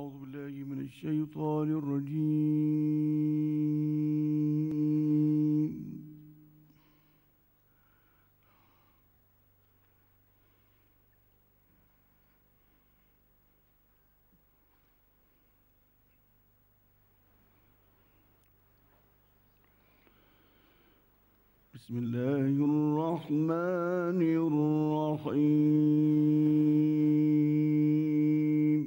أعوذ بالله من الشيطان الرجيم. بسم الله الرحمن الرحيم.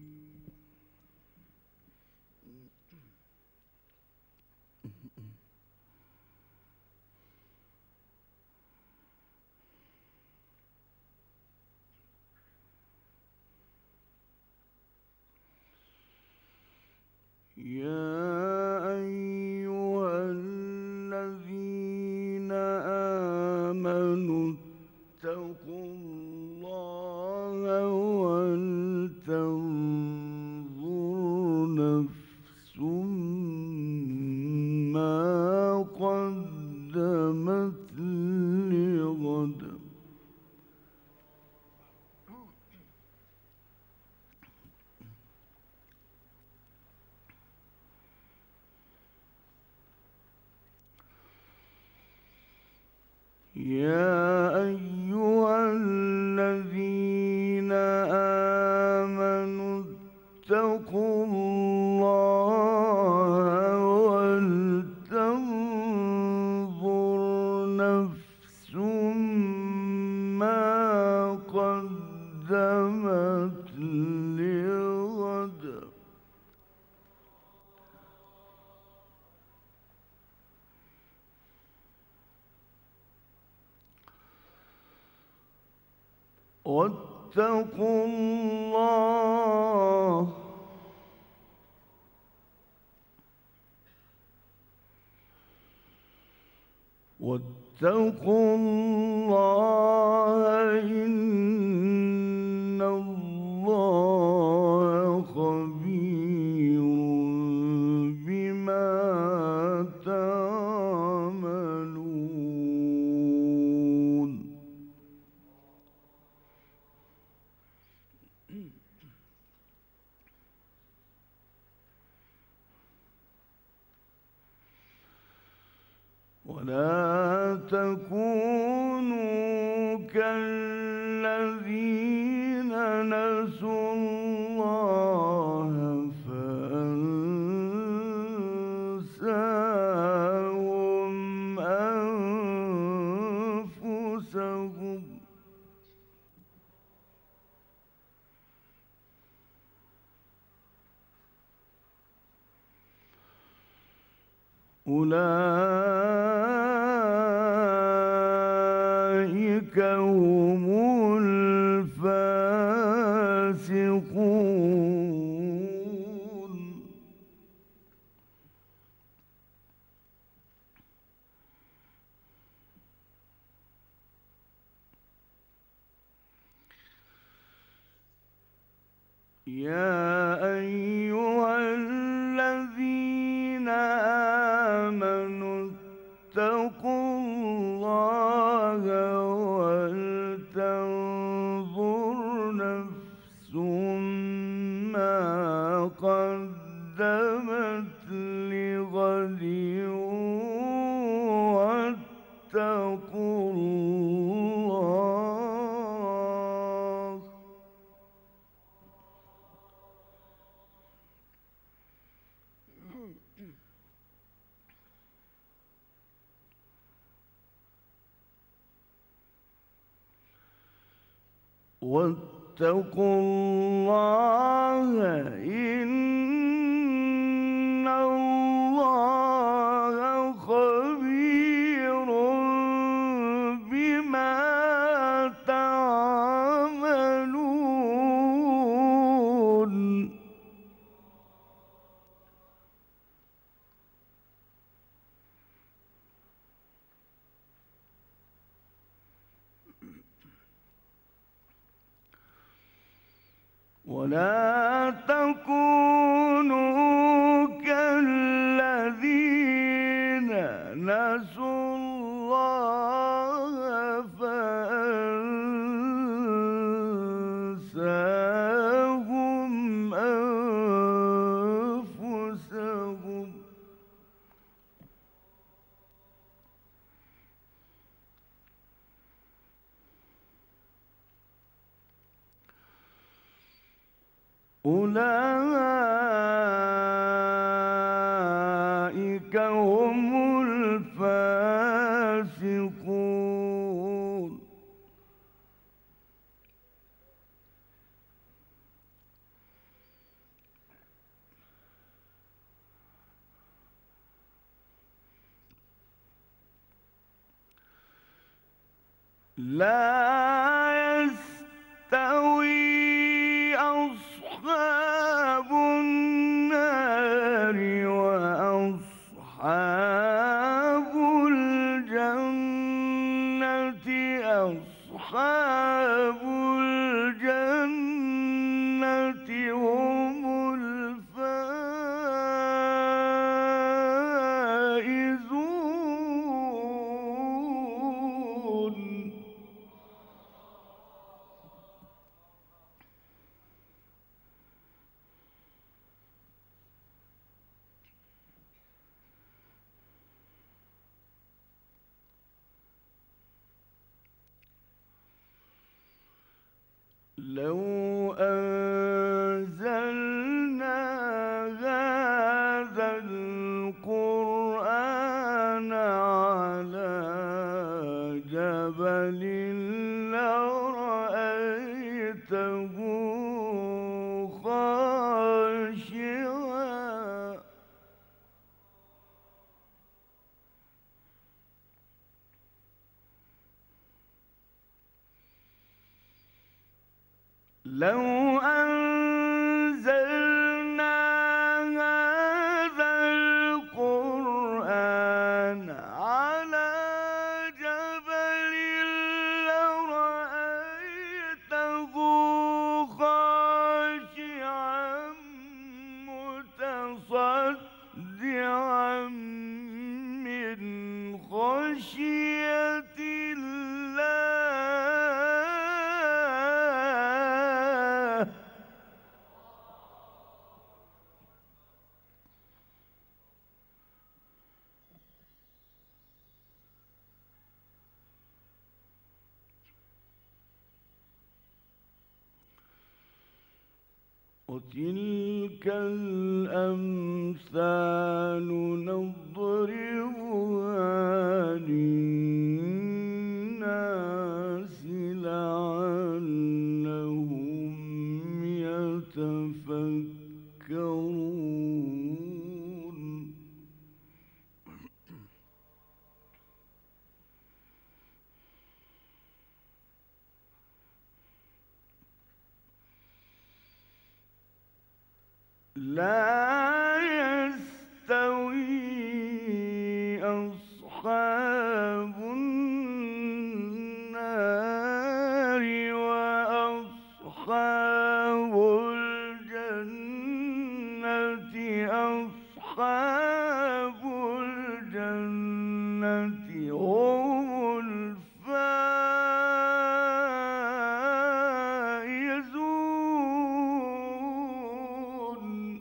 يا أيها الذين آمنوا اتقوا الله ولتنظر نفس ما قدمت لغد. يا أيها الذين آمنوا اتقوا الله ولتنظر نفس ما قدمت لغد. واتقوا الله إن الله خبير بما تعملون. ولا تكونوا كالذين نسوا الله فأنساهم أنفسهم. أولئك هم الفاسقون. يا أيها الذين آمنوا اتقوا الله ولتنظر نفس ما قدمت لغد واتقوا الله. واتقوا الله إن الله خبير بما تعملون. ولا تكونوا كالذين نسوا الله فأنساهم أنفسهم. أولئك هم الفاسقون. لا يستوي أصحاب النار وأصحاب الجنة. أصحاب الجنة هم الفائزون. لو أنزلنا هذا القرآن على جبل لرأيته خاشعا. لو أنزلنا هذا القرآن على جبل لرأيته خاشعا متصدعا من خشية الله. وتلك الأمثال نضربها للناس لعلهم يتفكرون. لا يستوي أصحاب النار وأصحاب الجنة. أصحاب الجنة هم الفائزون.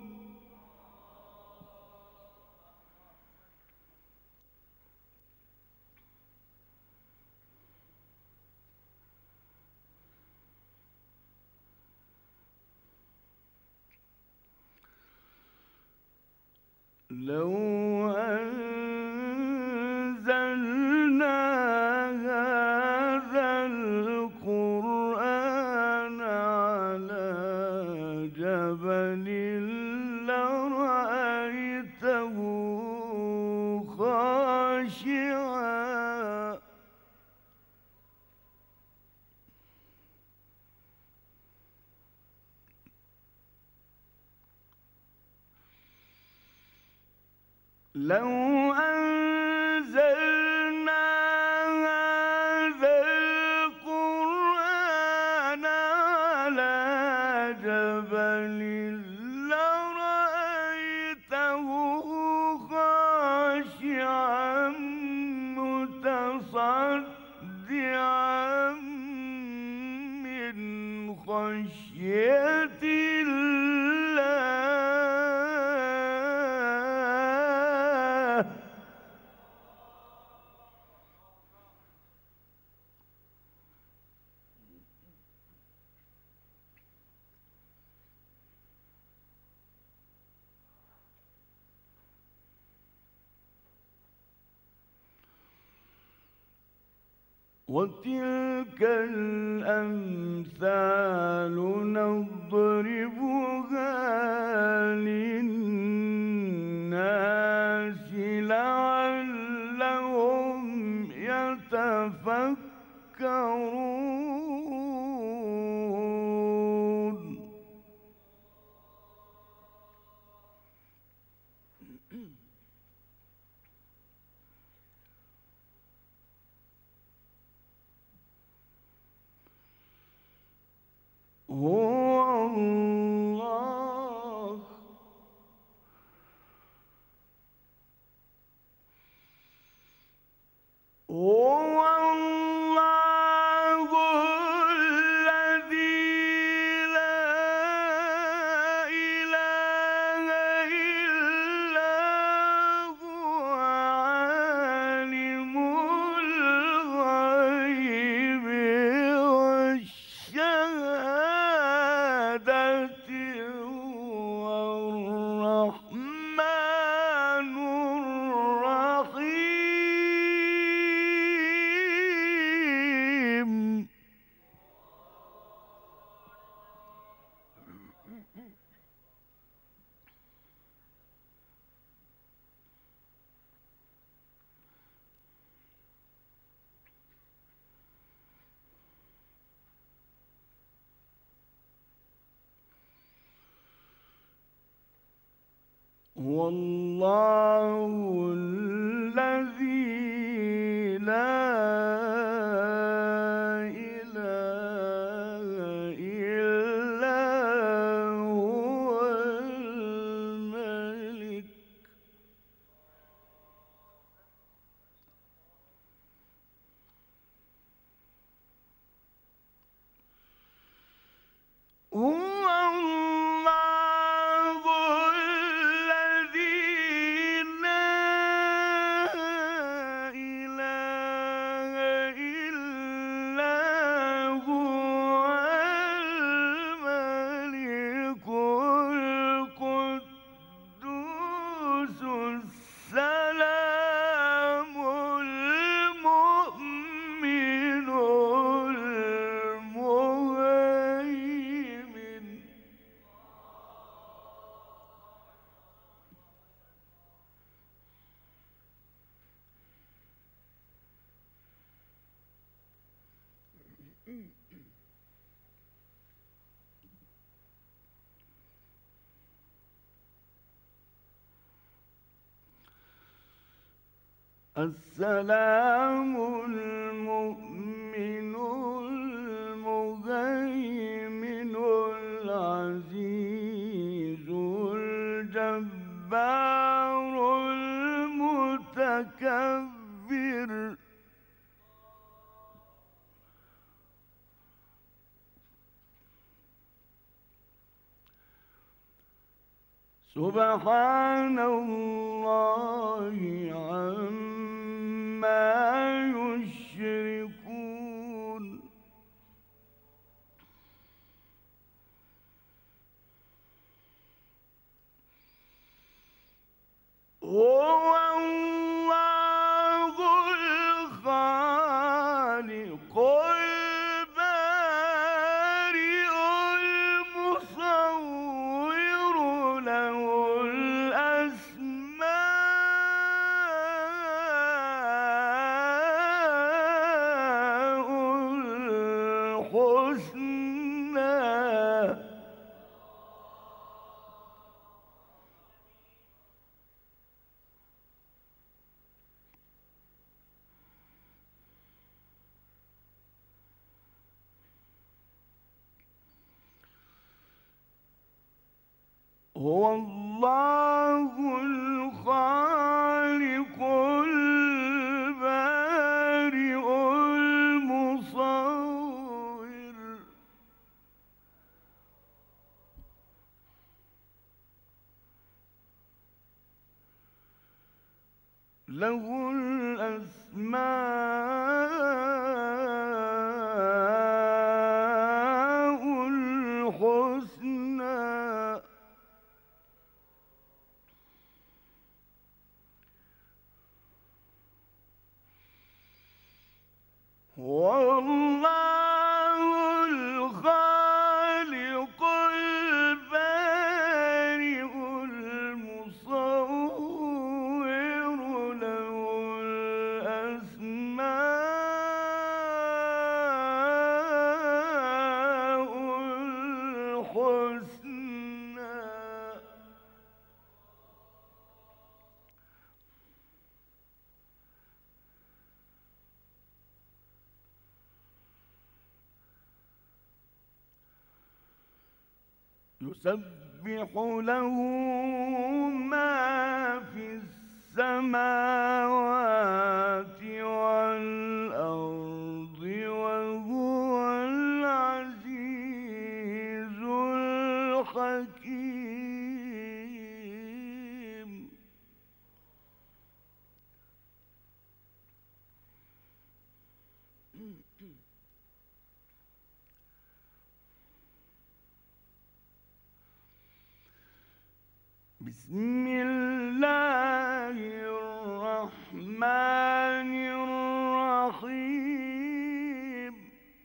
لو أنزلنا هذا القرآن على جبل لرأيته خاشعا. لو أنزلنا هذا القرآن على جبل لرأيته خاشعا متصدعا من خشية الله. وتلك الأمثال نضربها للناس لعلهم يتفكرون. هو الله هو الله الذي لا إله إلا هو عالم الغيب والشهادة هو الرحمن الرحيم. هو الله الذي لا إله إلا هو الملك. هو الله الذي لا إله إلا هو الملك القدوس السلام المؤمن المهيمن. السلام المؤمن المهيمن العزيز الجبار المتكبر. سبحان الله عما يشركون. هو الله الخالق البارئ المصور له الأسماء الحسنى. هو الله الخالق البارئ المصور له الأسماء الحسنى. هو يسبح له ما في السماوات والأرض وهو العزيز الحكيم. بسم الله الرحمن الرحيم.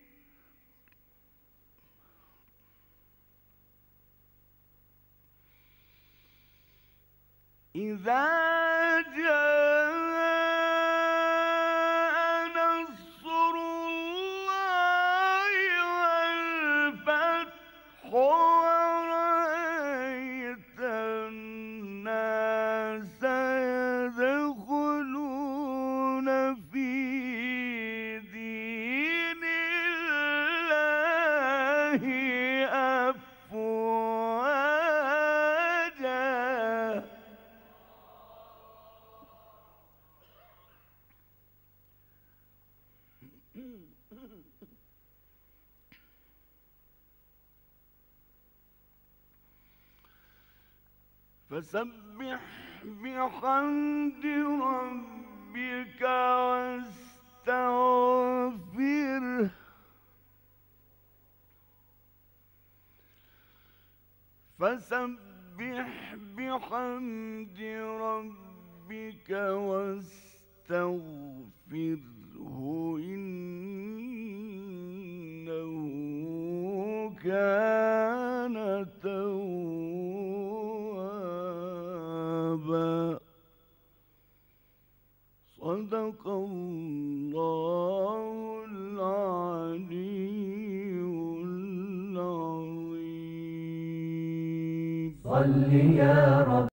إذا جاء نصر الله والفتح ورأيت الناس يدخلون في دين الله أفواجا. فسبح بحمد ربك واستغفره. فسبح بحمد ربك واستغفره إنه كان توابا. صدق الله العلي العظيم. صل يا رب